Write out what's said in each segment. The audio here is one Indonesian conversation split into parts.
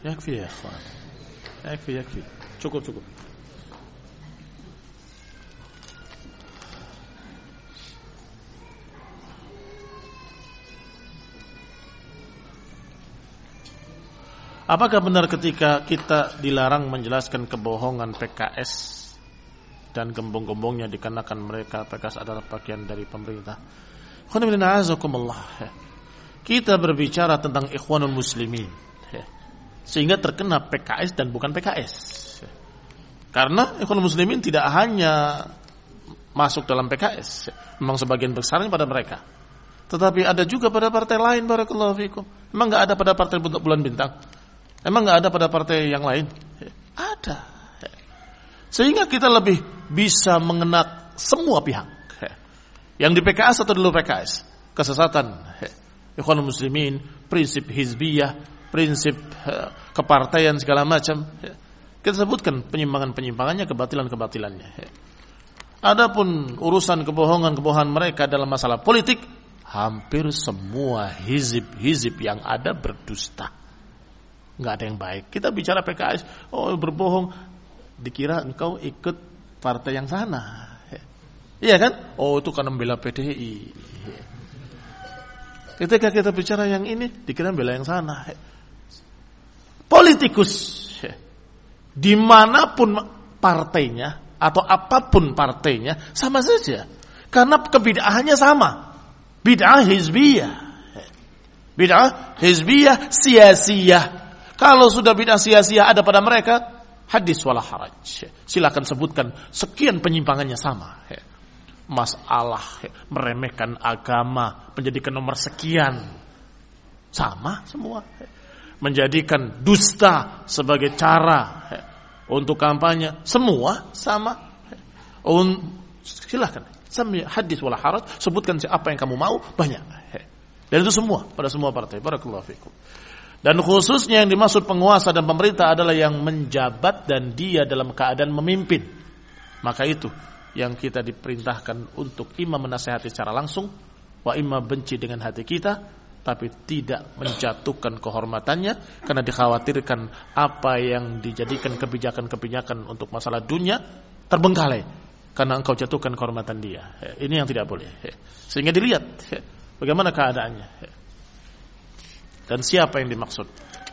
Yakfi ya ikhwan. Yakfi. Cukup. Apakah benar ketika kita dilarang menjelaskan kebohongan PKS dan gembong-gembongnya dikarenakan mereka PKS adalah bagian dari pemerintah? Kita berbicara tentang ikhwanul muslimin, sehingga terkena PKS dan bukan PKS. Karena ikhwanul muslimin tidak hanya masuk dalam PKS, memang sebagian besarnya pada mereka, tetapi ada juga pada partai lain. Barakallahu fikum. Memang nggak ada pada partai bulan bintang? Emang nggak ada pada partai yang lain? Ada. Sehingga kita lebih bisa mengenal semua pihak. Yang di PKS atau di luar PKS. Kesesatan ikhwanul muslimin, prinsip hizbiyah, prinsip kepartaian segala macam. Kita sebutkan penyimpangan-penyimpangannya, kebatilan-kebatilannya. Adapun urusan kebohongan-kebohongan mereka dalam masalah politik, hampir semua hizib-hizib yang ada berdusta. Nggak ada yang baik. Kita bicara PKS, berbohong, dikira engkau ikut partai yang sana. Iya kan? Itu karena membela PDI. Ketika kita bicara yang ini, dikira membela yang sana. Politikus, dimanapun partainya atau apapun partainya, sama saja. Karena kebid'ahannya sama. Bid'ah hizbiyah. Bid'ah hizbiyah siyasiyah. Kalau sudah bid'ah sia-sia ada pada mereka, hadis wala haraj. Silakan sebutkan sekian penyimpangannya sama. Masalah meremehkan agama, menjadikan nomor sekian, sama semua. Menjadikan dusta sebagai cara untuk kampanye, semua sama. Silakan. Hadis wala haraj, sebutkan siapa yang kamu mau, banyak. Dan itu semua pada semua partai. Barakallahu fikum. Dan khususnya yang dimaksud penguasa dan pemerintah adalah yang menjabat dan dia dalam keadaan memimpin. Maka itu yang kita diperintahkan untuk imam menasihati secara langsung, wa imam benci dengan hati kita, tapi tidak menjatuhkan kehormatannya karena dikhawatirkan apa yang dijadikan kebijakan-kebijakan untuk masalah dunia terbengkalai karena engkau jatuhkan kehormatan dia. Ini yang tidak boleh. Sehingga dilihat bagaimana keadaannya dan siapa yang dimaksud.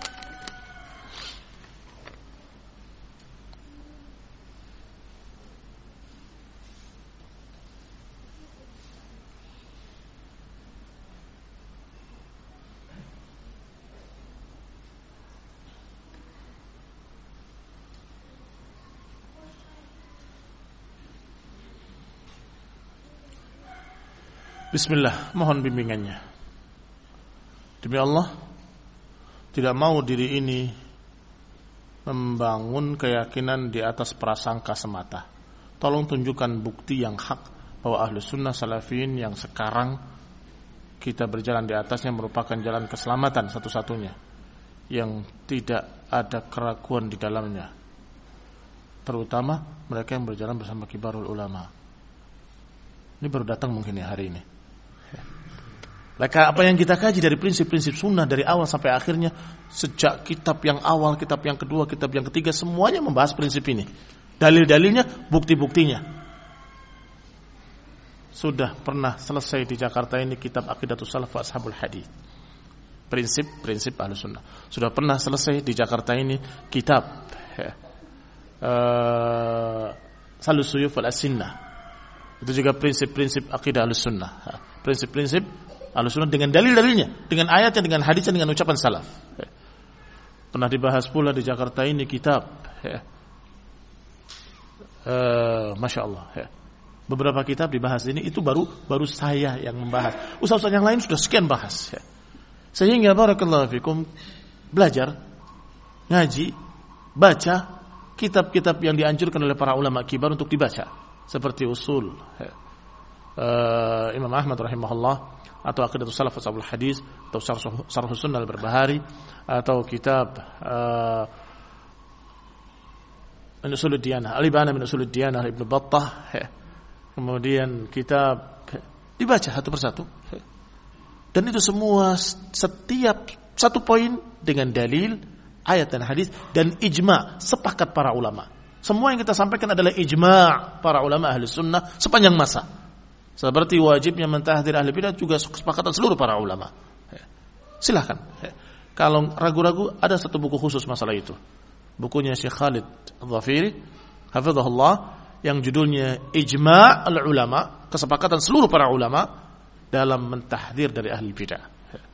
Bismillah, mohon bimbingannya. Demi Allah, tidak mau diri ini membangun keyakinan di atas prasangka semata. Tolong tunjukkan bukti yang hak bahwa Ahlus Sunnah Salafiyin yang sekarang kita berjalan di atasnya merupakan jalan keselamatan satu-satunya yang tidak ada keraguan di dalamnya. Terutama mereka yang berjalan bersama kibarul ulama. Ini baru datang mungkin ya hari ini. Maka apa yang kita kaji dari prinsip-prinsip sunnah dari awal sampai akhirnya, sejak kitab yang awal, kitab yang kedua, kitab yang ketiga, semuanya membahas prinsip ini. Dalil-dalilnya, bukti-buktinya. Sudah pernah selesai di Jakarta ini kitab Aqidatus Salaf wa Ashabul Hadits. Prinsip-prinsip Ahlus Sunnah. Sudah pernah selesai di Jakarta ini kitab Salus Suyuf wal As-Sinnah. Itu juga prinsip-prinsip akidah Ahlus Sunnah. Prinsip-prinsip Ahlus Sunnah dengan dalil-dalilnya, dengan ayatnya, dengan hadisnya, dengan ucapan salaf. Pernah dibahas pula di Jakarta ini kitab Masya Allah. Beberapa kitab dibahas ini, itu baru saya yang membahas. Ustaz-ustaz yang lain sudah sekian bahas. Sehingga barakallahu fikum, belajar, ngaji, baca kitab-kitab yang dianjurkan oleh para ulama kibar untuk dibaca, seperti usul Imam Ahmad rahimahullah, atau Aqidatus Salaf wa Ashabul Hadits, atau Syarh Sunnah al-Barbahari, atau kitab Ushulud Diyanah, Al-Ibana min Ushulud Diyanah Ibnu Battah. Kemudian kitab dibaca satu persatu. Dan itu semua setiap satu poin dengan dalil, ayat dan hadis dan ijma' sepakat para ulama. Semua yang kita sampaikan adalah ijma' para ulama ahli sunnah sepanjang masa. Seperti wajibnya mentahdir ahli bidah juga kesepakatan seluruh para ulama. Silahkan. Kalau ragu-ragu, ada satu buku khusus masalah itu. Bukunya Syekh Khalid Al-Dhafiri, hafizahullah, yang judulnya Ijma' al-Ulama, kesepakatan seluruh para ulama dalam mentahdir dari ahli bidah.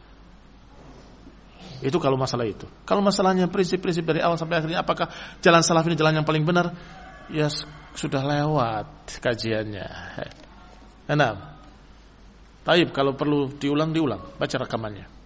Itu kalau masalah itu. Kalau masalahnya prinsip-prinsip dari awal sampai akhirnya, apakah jalan salaf ini jalan yang paling benar? Ya sudah lewat kajiannya. Nah, taib, kalau perlu diulang, baca rekamannya.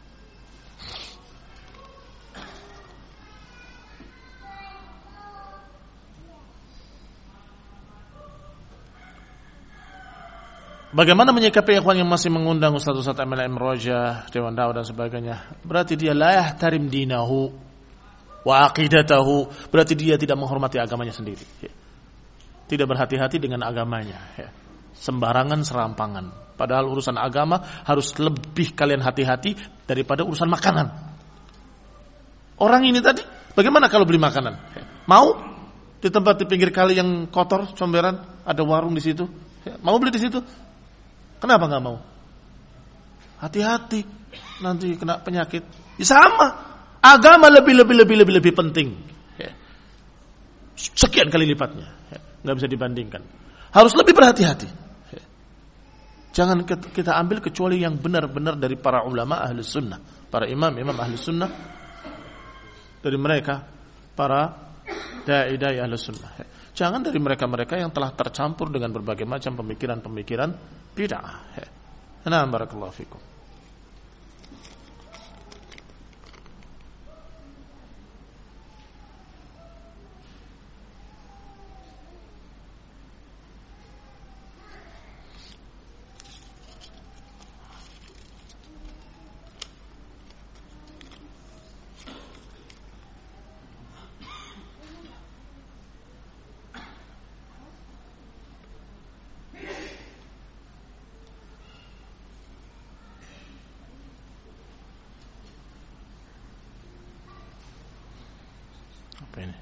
Bagaimana menyikapi ikhwan yang masih mengundang ustaz-ustaz MLM Roja, Dewan Dakwah dan sebagainya? Berarti dia la yahtarim dinahu wa aqidatahu. Berarti dia tidak menghormati agamanya sendiri. Tidak berhati-hati dengan agamanya. Sembarangan serampangan. Padahal urusan agama harus lebih kalian hati-hati daripada urusan makanan. Orang ini tadi, bagaimana kalau beli makanan? Mau di tempat di pinggir kali yang kotor, comberan, ada warung di situ? Mau beli di situ? Kenapa nggak mau? Hati-hati, nanti kena penyakit. Ya sama, agama lebih penting. Sekian kali lipatnya, nggak bisa dibandingkan. Harus lebih berhati-hati. Jangan kita ambil kecuali yang benar-benar dari para ulama ahli sunnah, para imam ahli sunnah, dari mereka para dai-dai ahli sunnah. Jangan dari mereka-mereka yang telah tercampur dengan berbagai macam pemikiran-pemikiran bid'ah. Nah, barakallahu fikum. Apa ini?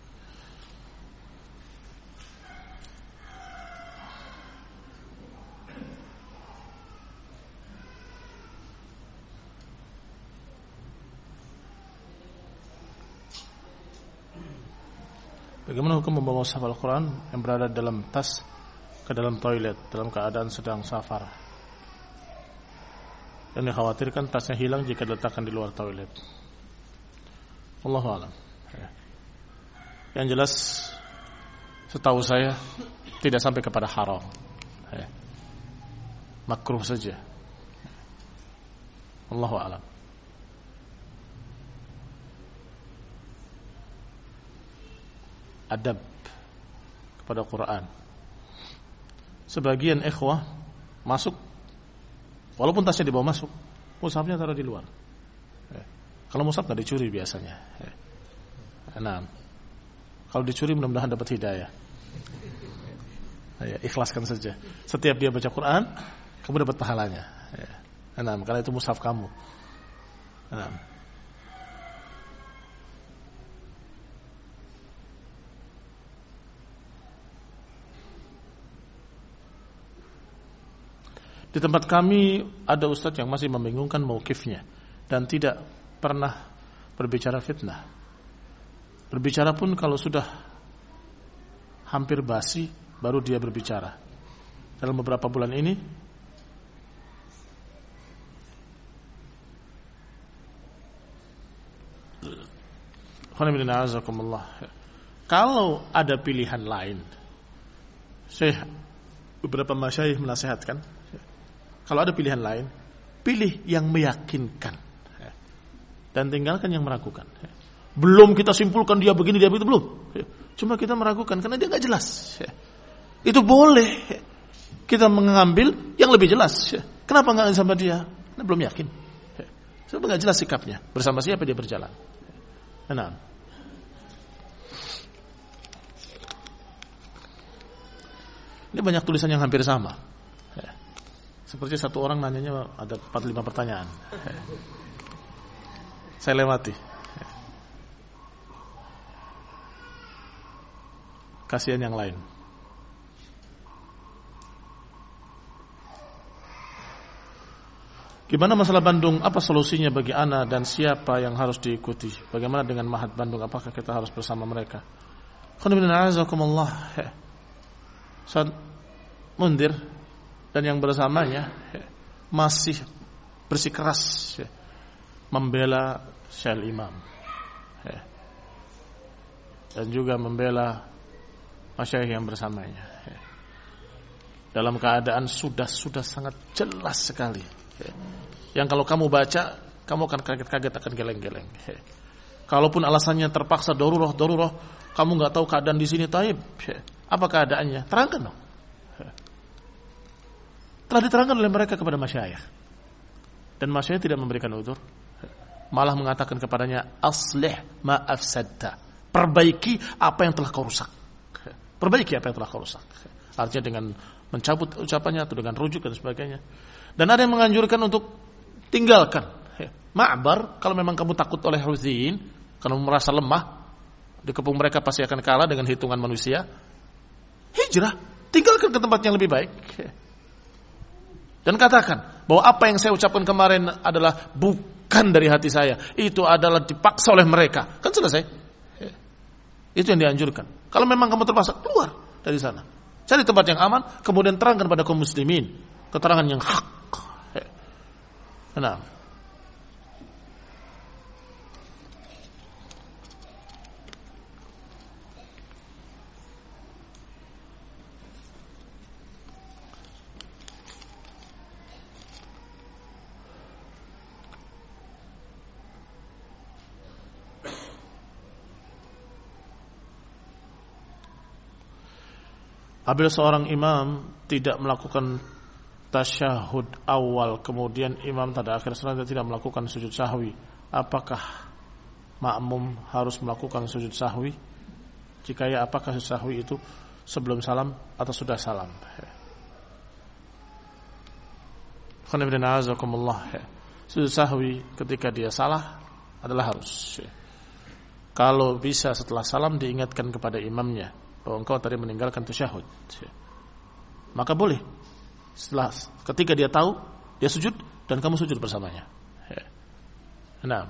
Bagaimana hukum membawa mushaf Al-Quran yang berada dalam tas ke dalam toilet dalam keadaan sedang safar? Dan dikhawatirkan tasnya hilang jika diletakkan di luar toilet. Wallahu a'lam. Yang jelas, setahu saya tidak sampai kepada haram. Makruh saja. Wallahu a'lam. Adab kepada Quran. Sebagian ikhwah masuk, walaupun tasnya dibawa masuk, mushafnya taruh di luar. Kalau mushaf nggak dicuri biasanya. Nah, kalau dicuri mudah-mudahan dapat hidayah. Ikhlaskan saja. Setiap dia baca Quran, kamu dapat pahalanya. Nah, karena itu mushaf kamu. Nah. Di tempat kami ada ustadz yang masih membingungkan mauqifnya dan tidak pernah berbicara fitnah. Berbicara pun kalau sudah hampir basi baru dia berbicara. Dalam beberapa bulan ini kalau ada pilihan lain, beberapa masyayikh menasihatkan, kalau ada pilihan lain, pilih yang meyakinkan dan tinggalkan yang meragukan. Belum kita simpulkan dia begini, dia begitu, belum. Cuma kita meragukan karena dia nggak jelas. Itu boleh kita mengambil yang lebih jelas. Kenapa nggak sama dia? Karena belum yakin. Sebab nggak jelas sikapnya. Bersama siapa dia berjalan? Nah. Ini banyak tulisan yang hampir sama. Seperti satu orang nanyanya ada 4-5 pertanyaan. Saya lewati. kasihan yang lain. Gimana masalah Bandung? Apa solusinya bagi ana dan siapa yang harus diikuti? Bagaimana dengan Mahat Bandung? Apakah kita harus bersama mereka? Ustaz Mundir dan yang bersamanya masih bersikeras membela Syekh Imam dan juga membela masyayikh yang bersamanya dalam keadaan sudah sangat jelas sekali. Yang kalau kamu baca, kamu akan kaget-kaget, akan geleng-geleng. Kalaupun alasannya terpaksa darurat, kamu nggak tahu keadaan di sini taib. Apa keadaannya? Terangkan dong. Telah diterangkan oleh mereka kepada masyayikh. Dan masyayikh tidak memberikan udzur. Malah mengatakan kepadanya, aslih ma afsadta. Perbaiki apa yang telah kau rusak. Perbaiki apa yang telah kau rusak. Artinya dengan mencabut ucapannya atau dengan rujuk dan sebagainya. Dan ada yang menganjurkan untuk tinggalkan Ma'bar kalau memang kamu takut oleh Huthiyin, kalau merasa lemah, dikepung mereka pasti akan kalah dengan hitungan manusia. Hijrah, tinggalkan ke tempat yang lebih baik. Dan katakan bahwa apa yang saya ucapkan kemarin adalah bukan dari hati saya, itu adalah dipaksa oleh mereka. Kan selesai. Itu yang dianjurkan. Kalau memang kamu terpaksa, keluar dari sana. Cari tempat yang aman, kemudian terangkan pada kaum muslimin keterangan yang hak. Nah, apabila seorang imam tidak melakukan tasyahud awal, kemudian imam pada akhir salat tidak melakukan sujud sahwi, apakah makmum harus melakukan sujud sahwi? Jika ya, apakah sujud sahwi itu sebelum salam atau sudah salam? Sujud sahwi ketika dia salah adalah harus. Kalau bisa setelah salam diingatkan kepada imamnya bahwa engkau tadi meninggalkan tasyahud, maka boleh. Setelah ketika dia tahu, dia sujud dan kamu sujud bersamanya. Nah,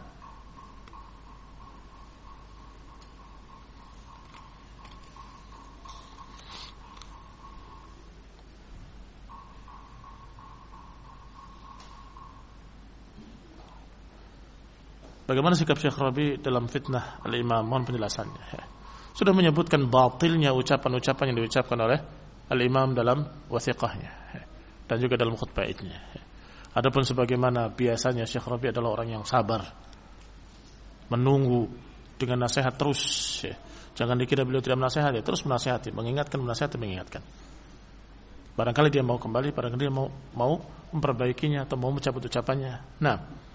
bagaimana sikap Syekh Rabi dalam fitnah al-Imam? Mohon penjelasannya. Sudah menyebutkan batilnya ucapan-ucapan yang diucapkan oleh al-Imam dalam wathiqahnya dan juga dalam khutbahnya. Adapun sebagaimana biasanya Syekh Rabi adalah orang yang sabar, menunggu dengan nasihat terus. Jangan dikira beliau tidak menasihati, terus menasihati, mengingatkan. Barangkali dia mau kembali, barangkali dia mau memperbaikinya atau mau mencabut ucapannya. Nah,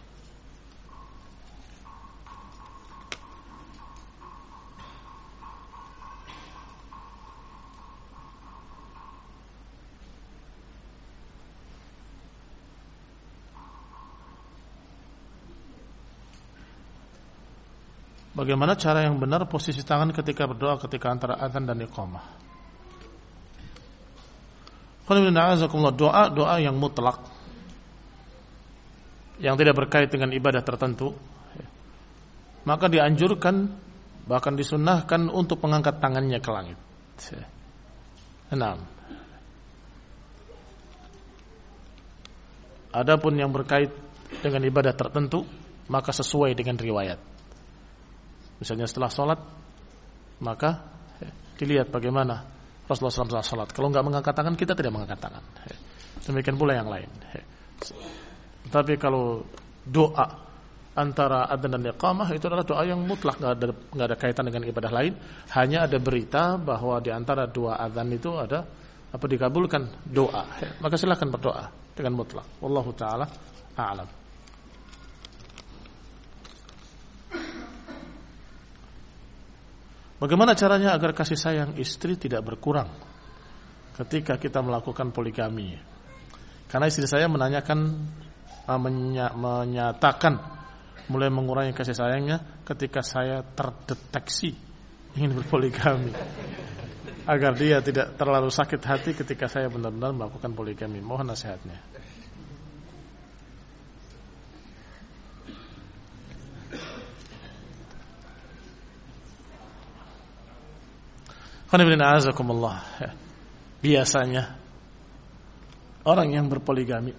bagaimana cara yang benar posisi tangan ketika berdoa ketika antara azan dan iqamah? Doa yang mutlak, yang tidak berkait dengan ibadah tertentu, maka dianjurkan, bahkan disunnahkan untuk mengangkat tangannya ke langit. 6. Adapun yang berkait dengan ibadah tertentu, maka sesuai dengan riwayat. Misalnya setelah sholat, maka dilihat bagaimana Rasulullah SAW sholat. Kalau nggak mengangkat tangan, kita tidak mengangkat tangan. Demikian pula yang lain. Tapi kalau doa antara adzan dan iqamah itu adalah doa yang mutlak, nggak ada kaitan dengan ibadah lain. Hanya ada berita bahwa di antara dua adzan itu ada apa dikabulkan doa. Maka silakan berdoa dengan mutlak. Wallahu taala a'lam. Bagaimana caranya agar kasih sayang istri tidak berkurang ketika kita melakukan poligami? Karena istri saya menyatakan mulai mengurangi kasih sayangnya ketika saya terdeteksi ingin berpoligami. agar dia tidak terlalu sakit hati ketika saya benar-benar melakukan poligami. Mohon nasihatnya. Biasanya orang yang berpoligami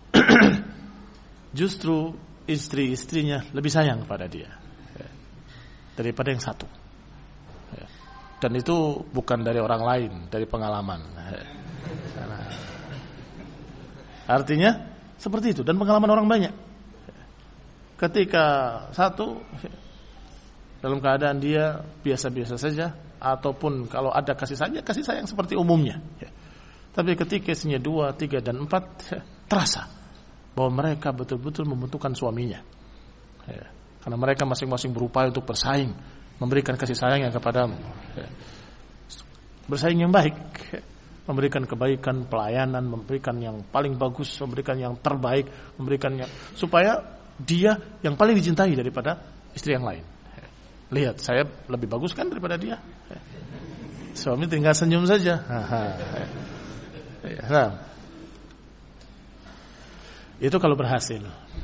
justru istri-istrinya lebih sayang kepada dia daripada yang satu. Dan itu bukan dari orang lain, dari pengalaman. Artinya seperti itu, dan pengalaman orang banyak. Ketika satu dalam keadaan dia biasa-biasa saja, ataupun kalau ada kasih sayang seperti umumnya. Tapi ketika istrinya 2, 3, dan 4, terasa bahwa mereka betul-betul membutuhkan suaminya. Karena mereka masing-masing berupaya untuk bersaing, memberikan kasih sayang yang kepadamu. Bersaing yang baik, memberikan kebaikan, pelayanan, memberikan yang paling bagus, memberikan yang terbaik, memberikan yang supaya dia yang paling dicintai daripada istri yang lain. Lihat, saya lebih bagus kan daripada dia. Suami tinggal senyum saja. Nah, itu kalau berhasil.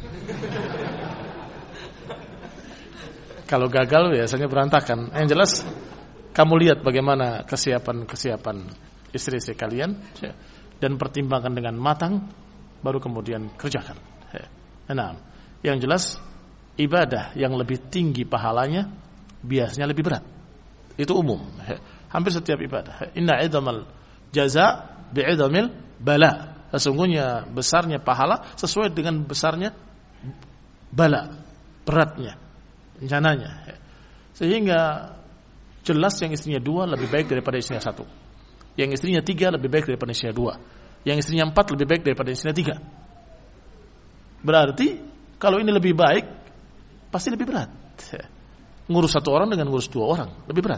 Kalau gagal biasanya berantakan. Yang jelas kamu lihat bagaimana kesiapan istri-istri kalian dan pertimbangkan dengan matang, baru kemudian kerjakan. Nah, yang jelas ibadah yang lebih tinggi pahalanya biasanya lebih berat. Itu umum. Hampir setiap ibadah. Inna idzamal jaza bi'idamil bala. Sesungguhnya besarnya pahala sesuai dengan besarnya bala, beratnya, rencananya. Sehingga jelas yang istrinya 2 lebih baik daripada istrinya 1. Yang istrinya 3 lebih baik daripada istrinya 2. Yang istrinya 4 lebih baik daripada istrinya 3. Berarti kalau ini lebih baik, pasti lebih berat. Ngurus 1 orang dengan ngurus 2 orang lebih berat.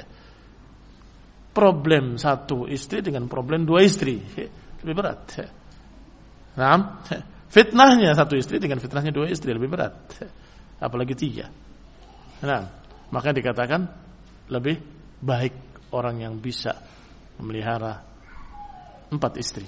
Problem 1 istri dengan problem 2 istri lebih berat. Nah, fitnahnya 1 istri dengan fitnahnya 2 istri lebih berat. Apalagi 3. Nah, maka dikatakan lebih baik orang yang bisa memelihara 4 istri.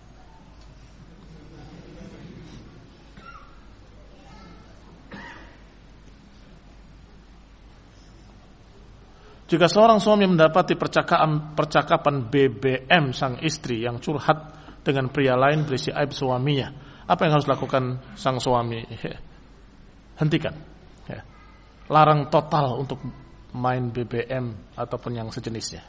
Jika seorang suami mendapati percakapan BBM sang istri yang curhat dengan pria lain berisi aib suaminya, apa yang harus lakukan sang suami? Hentikan. Larang total untuk main BBM ataupun yang sejenisnya.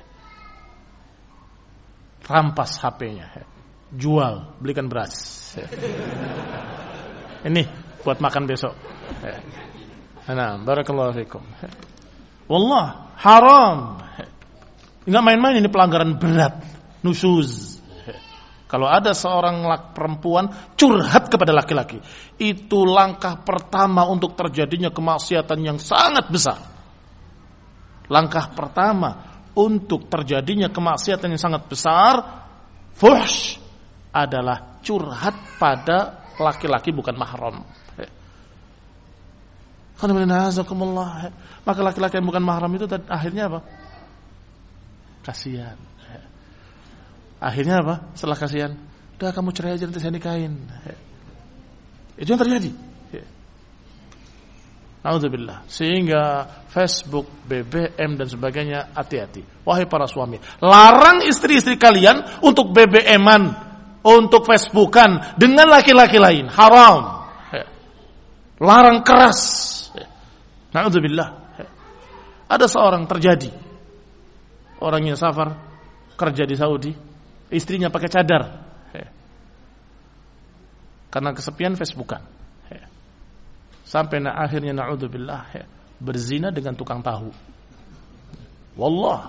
Rampas HP-nya. Jual, belikan beras. Ini buat makan besok. Nah, barakallahu fikum. Wallah, haram. Enggak main-main, ini pelanggaran berat. Nusuz. Kalau ada seorang perempuan curhat kepada laki-laki, itu langkah pertama untuk terjadinya kemaksiatan yang sangat besar. Langkah pertama untuk terjadinya kemaksiatan yang sangat besar, fuhsh, adalah curhat pada laki-laki bukan mahram. Maka laki-laki yang bukan mahram itu akhirnya apa? Kasihan. Akhirnya apa? Setelah kasihan, udah kamu cerai aja, nanti saya nikahin. Itu yang terjadi. Na'udzubillah. Sehingga Facebook, BBM dan sebagainya, hati-hati. Wahai para suami, larang istri-istri kalian untuk BBM-an, untuk Facebookan dengan laki-laki lain. Haram. Larang keras. Na'udzubillah. Ada seorang terjadi, orangnya safar, kerja di Saudi, istrinya pakai cadar, karena kesepian Facebookan, sampai akhirnya na'udzubillah berzina dengan tukang tahu. Wallah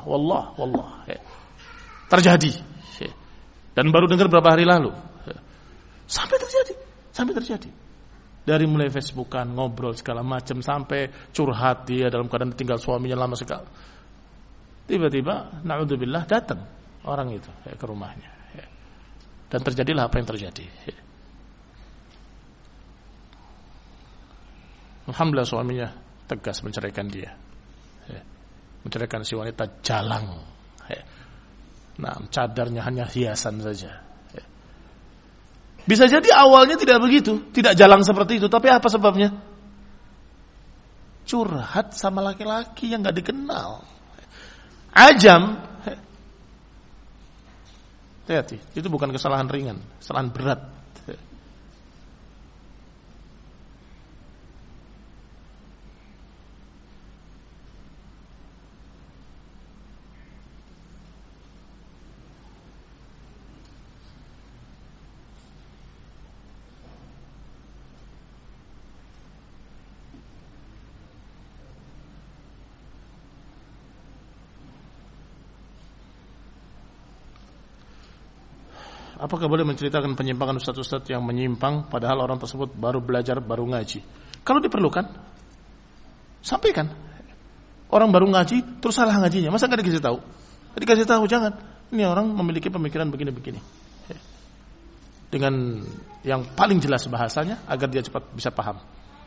terjadi, dan baru dengar beberapa hari lalu. Sampai terjadi. Dari mulai Facebookan, ngobrol segala macam, sampai curhat dia dalam keadaan tinggal suaminya lama sekali. Tiba-tiba na'udzubillah datang orang itu ke rumahnya, dan terjadilah apa yang terjadi. Alhamdulillah suaminya tegas menceraikan dia, menceraikan si wanita jalang. Nah, cadarnya hanya hiasan saja. Bisa jadi awalnya tidak begitu, tidak jalan seperti itu, tapi apa sebabnya? Curhat sama laki-laki yang gak dikenal. Ajam. Hati-hati, itu bukan kesalahan ringan, kesalahan berat. Apakah boleh menceritakan penyimpangan ustaz-ustaz yang menyimpang padahal orang tersebut baru belajar, baru ngaji? Kalau diperlukan, sampaikan. Orang baru ngaji, terus salah ngajinya. Masa nggak dikasih tahu? Dikasih tahu, jangan. Ini orang memiliki pemikiran begini-begini. Dengan yang paling jelas bahasanya, agar dia cepat bisa paham.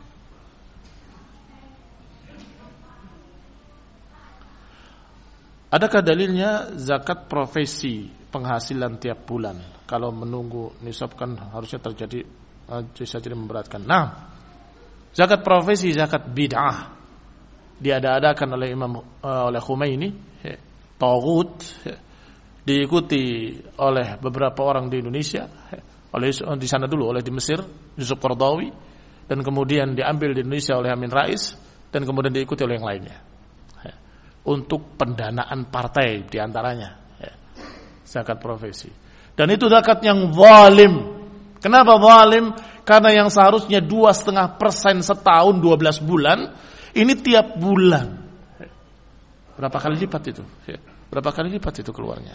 Adakah dalilnya zakat profesi penghasilan tiap bulan? Kalau menunggu nisab kan harusnya terjadi, bisa jadi memberatkan. Nah, zakat profesi, zakat bid'ah diada-adakan oleh oleh Khomeini, taghut, diikuti oleh beberapa orang di Indonesia, di sana dulu oleh di Mesir, Yusuf Qaradawi, dan kemudian diambil di Indonesia oleh Amin Rais, dan kemudian diikuti oleh yang lainnya. Untuk pendanaan partai diantaranya, zakat profesi. Dan itu zakat yang zalim. Kenapa zalim? Karena yang seharusnya 2,5% setahun 12 bulan, ini tiap bulan. Berapa kali lipat itu? Berapa kali lipat itu keluarnya?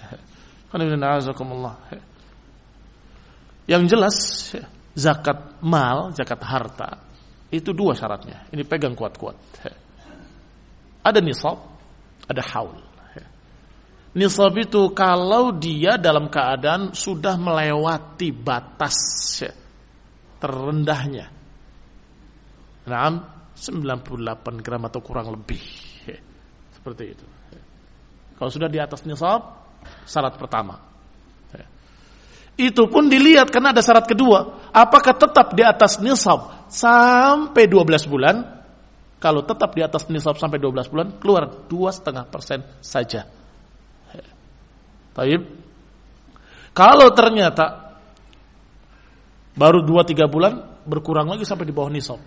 Yang jelas, zakat mal, zakat harta, itu 2 syaratnya. Ini pegang kuat-kuat. Ada nisab, ada haul. Nisab itu kalau dia dalam keadaan sudah melewati batas terendahnya. Nah, 98 gram atau kurang lebih. Seperti itu. Kalau sudah di atas nisab, syarat pertama. Itu pun dilihat karena ada syarat kedua. Apakah tetap di atas nisab sampai 12 bulan? Kalau tetap di atas nisab sampai 12 bulan, keluar 2,5% saja. Baik. Kalau ternyata baru 2-3 bulan berkurang lagi sampai di bawah nisab,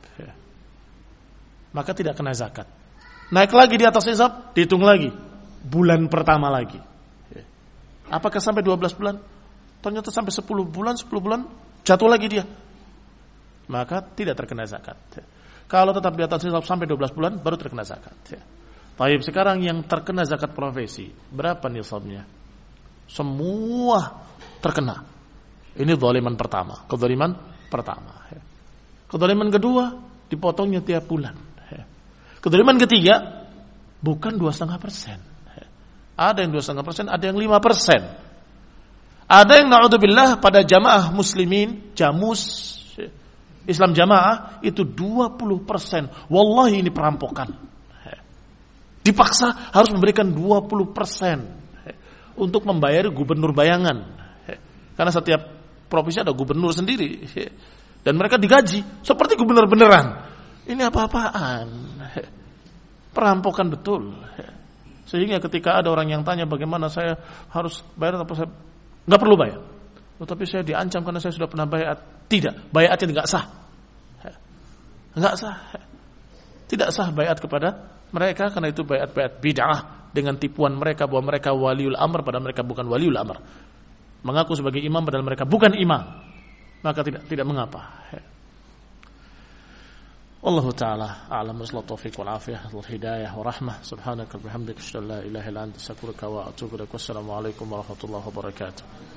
maka tidak kena zakat. Naik lagi di atas nisab, dihitung lagi bulan pertama lagi. Apakah sampai 12 bulan? Ternyata sampai 10 bulan jatuh lagi dia, maka tidak terkena zakat. Kalau tetap di atas nisab sampai 12 bulan baru terkena zakat. Baik, sekarang yang terkena zakat profesi, berapa nisabnya? Semua terkena. Ini zaliman pertama, kezaliman pertama. Kezaliman kedua, dipotongnya tiap bulan. Kezaliman ketiga, bukan 2,5%. Ada yang 2,5%, ada yang 5%. Ada yang na'udzubillah pada jamaah muslimin, jamus, Islam jamaah itu 20%. Wallahi ini perampokan. Dipaksa harus memberikan 20% untuk membayar gubernur bayangan. Karena setiap provinsi ada gubernur sendiri. Dan mereka digaji seperti gubernur beneran. Ini apa-apaan? Perampokan betul. Sehingga ketika ada orang yang tanya bagaimana saya harus bayar atau saya nggak perlu bayar. Tetapi saya diancam karena saya sudah pernah bayat. Tidak, bayatnya nggak sah. Nggak sah. Tidak sah bayat kepada mereka karena itu bayat-bayat bid'ah dengan tipuan mereka bahwa mereka waliul amr padahal mereka bukan waliul amr. Mengaku sebagai imam padahal mereka bukan imam. Maka tidak mengapa. Allah taala a'lam bissawab, taufiq wal afiyah wal hidayah wa rahmah. Subhanaka wa bihamdika asyhadu an la ilaha illa anta astaghfiruka wa atubu ilaik. Wassalamu alaikum warahmatullahi wabarakatuh.